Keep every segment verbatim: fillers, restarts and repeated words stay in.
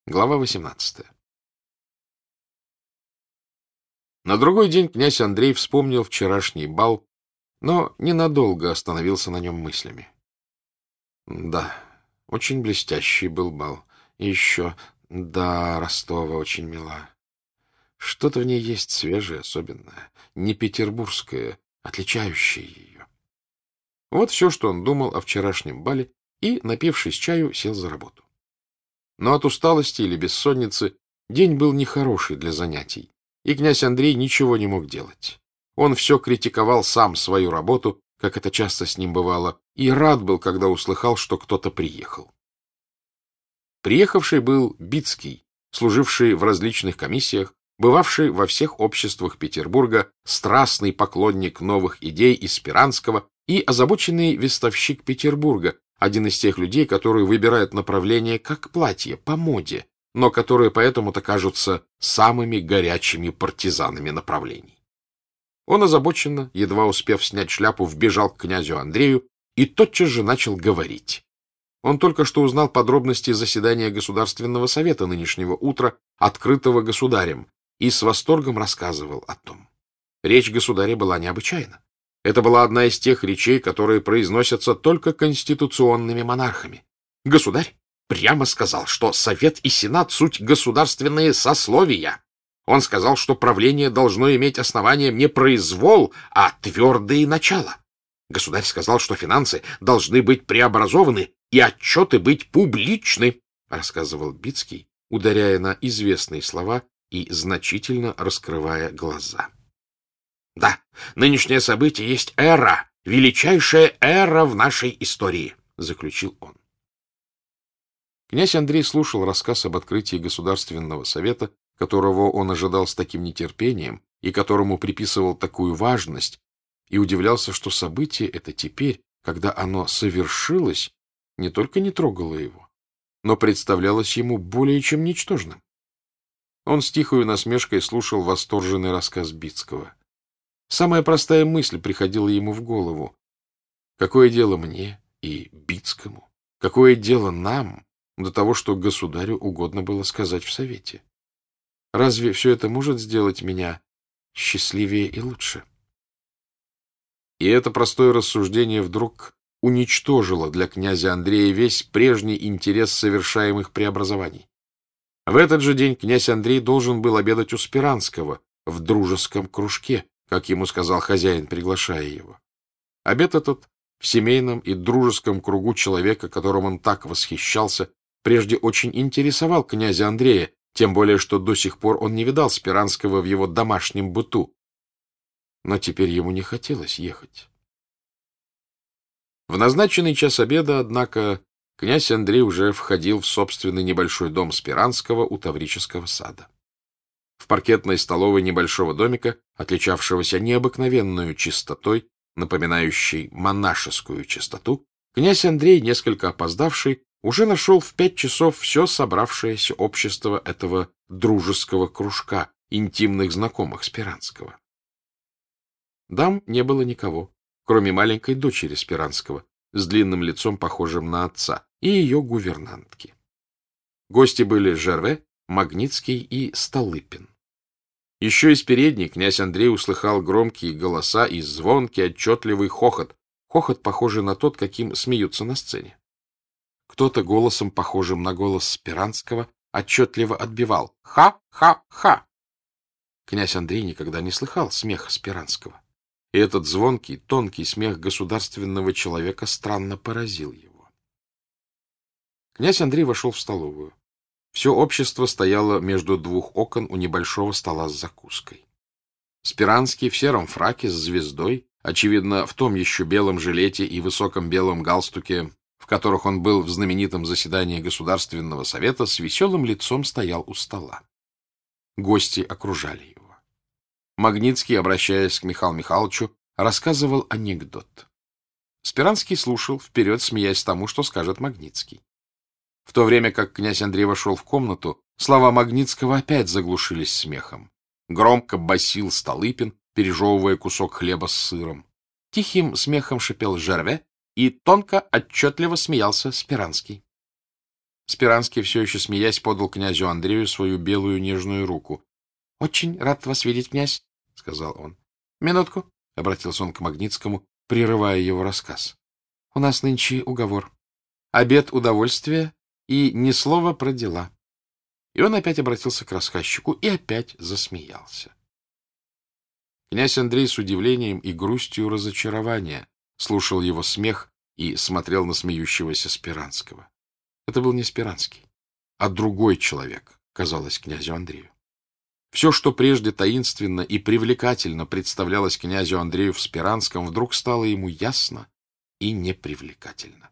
Глава восемнадцатая. На другой день князь Андрей вспомнил вчерашний бал, но ненадолго остановился на нем мыслями. Да, очень блестящий был бал. И еще, да, Ростова очень мила. Что-то в ней есть свежее, особенное, не петербургское, отличающее ее. Вот все, что он думал о вчерашнем бале, и, напившись чаю, сел за работу. Но от усталости или бессонницы день был нехороший для занятий, и князь Андрей ничего не мог делать. Он все критиковал сам свою работу, как это часто с ним бывало, и рад был, когда услыхал, что кто-то приехал. Приехавший был Бицкий, служивший в различных комиссиях, бывавший во всех обществах Петербурга, страстный поклонник новых идей из Спиранского и озабоченный вестовщик Петербурга, один из тех людей, которые выбирают направление как платье, по моде, но которые поэтому-то кажутся самыми горячими партизанами направлений. Он озабоченно, едва успев снять шляпу, вбежал к князю Андрею и тотчас же начал говорить. Он только что узнал подробности заседания Государственного совета нынешнего утра, открытого государем, и с восторгом рассказывал о том. Речь государя была необычайна. Это была одна из тех речей, которые произносятся только конституционными монархами. Государь прямо сказал, что Совет и Сенат — суть государственные сословия. Он сказал, что правление должно иметь основание не произвол, а твердые начала. Государь сказал, что финансы должны быть преобразованы и отчеты быть публичны, рассказывал Бицкий, ударяя на известные слова и значительно раскрывая глаза. Да, нынешнее событие есть эра, величайшая эра в нашей истории, заключил он. Князь Андрей слушал рассказ об открытии Государственного совета, которого он ожидал с таким нетерпением и которому приписывал такую важность, и удивлялся, что событие это теперь, когда оно совершилось, не только не трогало его, но представлялось ему более чем ничтожным. Он с тихою насмешкой слушал восторженный рассказ Бицкого. Самая простая мысль приходила ему в голову. Какое дело мне и Бицкому? Какое дело нам до того, что государю угодно было сказать в совете? Разве все это может сделать меня счастливее и лучше? И это простое рассуждение вдруг уничтожило для князя Андрея весь прежний интерес совершаемых преобразований. В этот же день князь Андрей должен был обедать у Спиранского в дружеском кружке, как ему сказал хозяин, приглашая его. Обед этот в семейном и дружеском кругу человека, которым он так восхищался, прежде очень интересовал князя Андрея, тем более, что до сих пор он не видал Спиранского в его домашнем быту. Но теперь ему не хотелось ехать. В назначенный час обеда, однако, князь Андрей уже входил в собственный небольшой дом Спиранского у Таврического сада. В паркетной столовой небольшого домика, отличавшегося необыкновенную чистотой, напоминающей монашескую чистоту, князь Андрей, несколько опоздавший, уже нашел в пять часов все собравшееся общество этого дружеского кружка, интимных знакомых Спиранского. Дам не было никого, кроме маленькой дочери Спиранского, с длинным лицом, похожим на отца, и ее гувернантки. Гости были Жерве, Магнитский и Столыпин. Еще из передней князь Андрей услыхал громкие голоса и звонкий, отчетливый хохот, хохот, похожий на тот, каким смеются на сцене. Кто-то голосом, похожим на голос Спиранского, отчетливо отбивал «Ха-ха-ха!». Князь Андрей никогда не слыхал смеха Спиранского, и этот звонкий, тонкий смех государственного человека странно поразил его. Князь Андрей вошел в столовую. Все общество стояло между двух окон у небольшого стола с закуской. Спиранский в сером фраке с звездой, очевидно, в том еще белом жилете и высоком белом галстуке, в которых он был в знаменитом заседании Государственного совета, с веселым лицом стоял у стола. Гости окружали его. Магнитский, обращаясь к Михаилу Михайловичу, рассказывал анекдот. Спиранский слушал, вперед смеясь тому, что скажет Магнитский. В то время как князь Андрей вошел в комнату, слова Магнитского опять заглушились смехом. Громко басил Столыпин, пережевывая кусок хлеба с сыром. Тихим смехом шипел Жерве, и тонко, отчетливо смеялся Спиранский. Спиранский, все еще смеясь, подал князю Андрею свою белую нежную руку. — Очень рад вас видеть, князь, — сказал он. — Минутку, — обратился он к Магнитскому, прерывая его рассказ. — У нас нынче уговор. Обед удовольствия и ни слова про дела. И он опять обратился к рассказчику и опять засмеялся. Князь Андрей с удивлением и грустью разочарования слушал его смех и смотрел на смеющегося Спиранского. Это был не Спиранский, а другой человек, казалось князю Андрею. Все, что прежде таинственно и привлекательно представлялось князю Андрею в Спиранском, вдруг стало ему ясно и непривлекательно.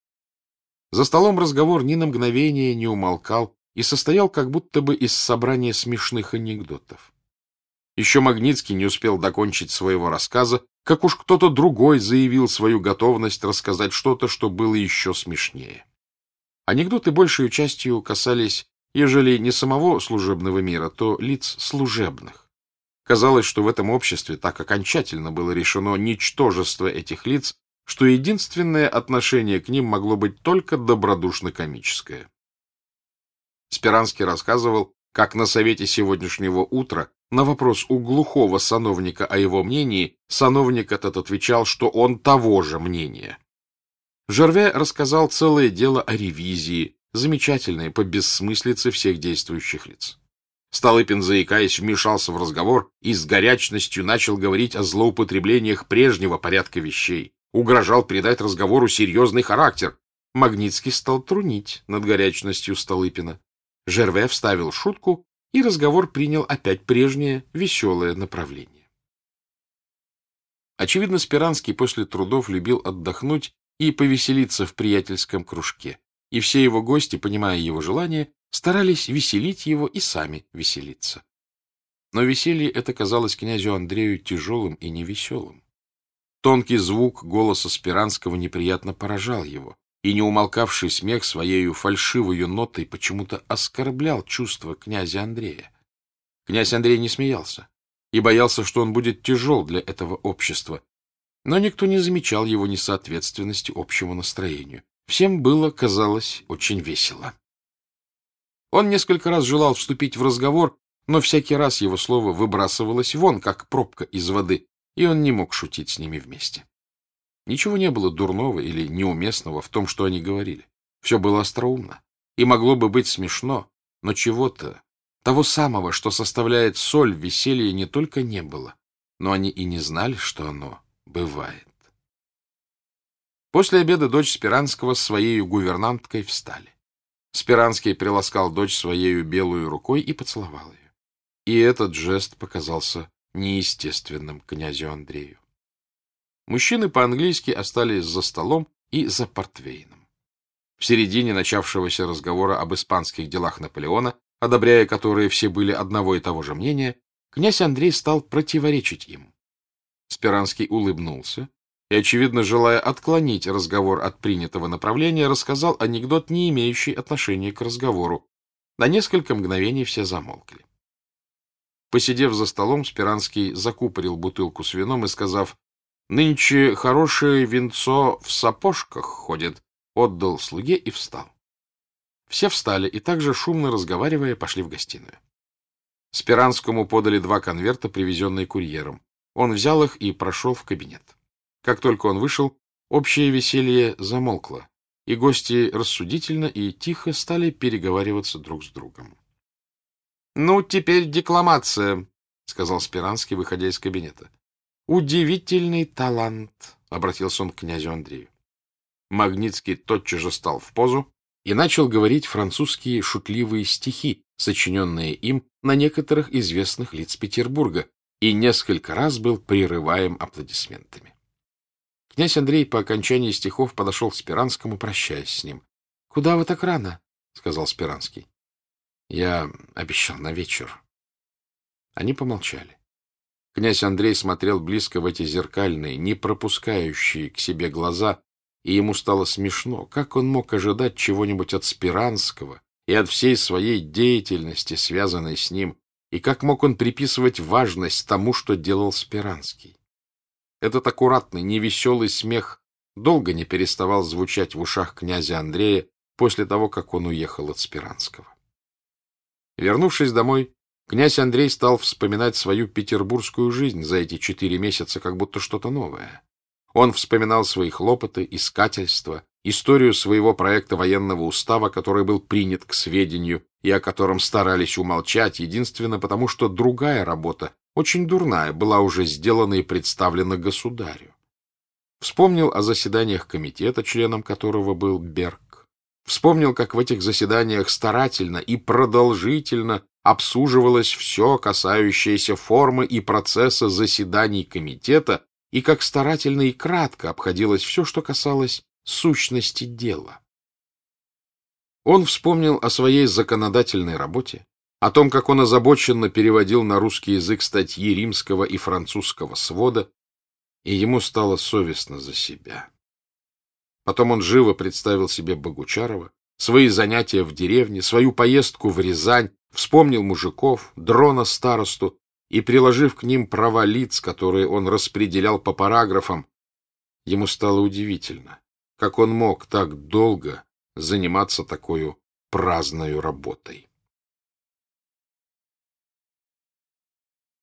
За столом разговор ни на мгновение не умолкал и состоял как будто бы из собрания смешных анекдотов. Еще Магнитский не успел докончить своего рассказа, как уж кто-то другой заявил свою готовность рассказать что-то, что было еще смешнее. Анекдоты большей частью касались, ежели не самого служебного мира, то лиц служебных. Казалось, что в этом обществе так окончательно было решено ничтожество этих лиц, что единственное отношение к ним могло быть только добродушно-комическое. Спиранский рассказывал, как на совете сегодняшнего утра на вопрос у глухого сановника о его мнении сановник этот отвечал, что он того же мнения. Жерве рассказал целое дело о ревизии, замечательное по бессмыслице всех действующих лиц. Столыпин, заикаясь, вмешался в разговор и с горячностью начал говорить о злоупотреблениях прежнего порядка вещей, угрожал придать разговору серьезный характер. Магнитский стал трунить над горячностью Столыпина. Жерве вставил шутку, и разговор принял опять прежнее веселое направление. Очевидно, Спиранский после трудов любил отдохнуть и повеселиться в приятельском кружке, и все его гости, понимая его желание, старались веселить его и сами веселиться. Но веселье это казалось князю Андрею тяжелым и невеселым. Тонкий звук голоса Спиранского неприятно поражал его, и неумолкавший смех своею фальшивою нотой почему-то оскорблял чувства князя Андрея. Князь Андрей не смеялся и боялся, что он будет тяжел для этого общества, но никто не замечал его несоответственности общему настроению. Всем было, казалось, очень весело. Он несколько раз желал вступить в разговор, но всякий раз его слово выбрасывалось вон, как пробка из воды, и он не мог шутить с ними вместе. Ничего не было дурного или неуместного в том, что они говорили. Все было остроумно и могло бы быть смешно, но чего-то, того самого, что составляет соль веселья, не только не было, но они и не знали, что оно бывает. После обеда дочь Спиранского с своей гувернанткой встали. Спиранский приласкал дочь своей белую рукой и поцеловал ее. И этот жест показался неестественным князю Андрею. Мужчины по-английски остались за столом и за портвейном. В середине начавшегося разговора об испанских делах Наполеона, одобряя которые все были одного и того же мнения, князь Андрей стал противоречить им. Спиранский улыбнулся и, очевидно, желая отклонить разговор от принятого направления, рассказал анекдот, не имеющий отношения к разговору. На несколько мгновений все замолкли. Посидев за столом, Спиранский закупорил бутылку с вином и, сказав: «Нынче хорошее винцо в сапожках ходит», отдал слуге и встал. Все встали и также, шумно разговаривая, пошли в гостиную. Спиранскому подали два конверта, привезенные курьером. Он взял их и прошел в кабинет. Как только он вышел, общее веселье замолкло, и гости рассудительно и тихо стали переговариваться друг с другом. — Ну, теперь декламация, — сказал Спиранский, выходя из кабинета. — Удивительный талант, — обратился он к князю Андрею. Магнитский тотчас же стал в позу и начал говорить французские шутливые стихи, сочиненные им на некоторых известных лиц Петербурга, и несколько раз был прерываем аплодисментами. Князь Андрей по окончании стихов подошел к Спиранскому, прощаясь с ним. — Куда вы так рано? — сказал Спиранский. — Я обещал на вечер. Они помолчали. Князь Андрей смотрел близко в эти зеркальные, не пропускающие к себе глаза, и ему стало смешно. Как он мог ожидать чего-нибудь от Спиранского и от всей своей деятельности, связанной с ним, и как мог он приписывать важность тому, что делал Спиранский? Этот аккуратный, невеселый смех долго не переставал звучать в ушах князя Андрея, после того, как он уехал от Спиранского. Вернувшись домой, князь Андрей стал вспоминать свою петербургскую жизнь за эти четыре месяца, как будто что-то новое. Он вспоминал свои хлопоты, искательства, историю своего проекта военного устава, который был принят к сведению и о котором старались умолчать, единственно потому, что другая работа, очень дурная, была уже сделана и представлена государю. Вспомнил о заседаниях комитета, членом которого был Берг. Вспомнил, как в этих заседаниях старательно и продолжительно обсуживалось все, касающееся формы и процесса заседаний комитета, и как старательно и кратко обходилось все, что касалось сущности дела. Он вспомнил о своей законодательной работе, о том, как он озабоченно переводил на русский язык статьи римского и французского свода, и ему стало совестно за себя. Потом он живо представил себе Богучарова, свои занятия в деревне, свою поездку в Рязань, вспомнил мужиков, дрона старосту и, приложив к ним права лиц, которые он распределял по параграфам, ему стало удивительно, как он мог так долго заниматься такой праздною работой.